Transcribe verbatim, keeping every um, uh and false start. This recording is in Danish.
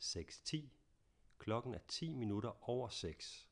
seks ti. Klokken er ti minutter over seks.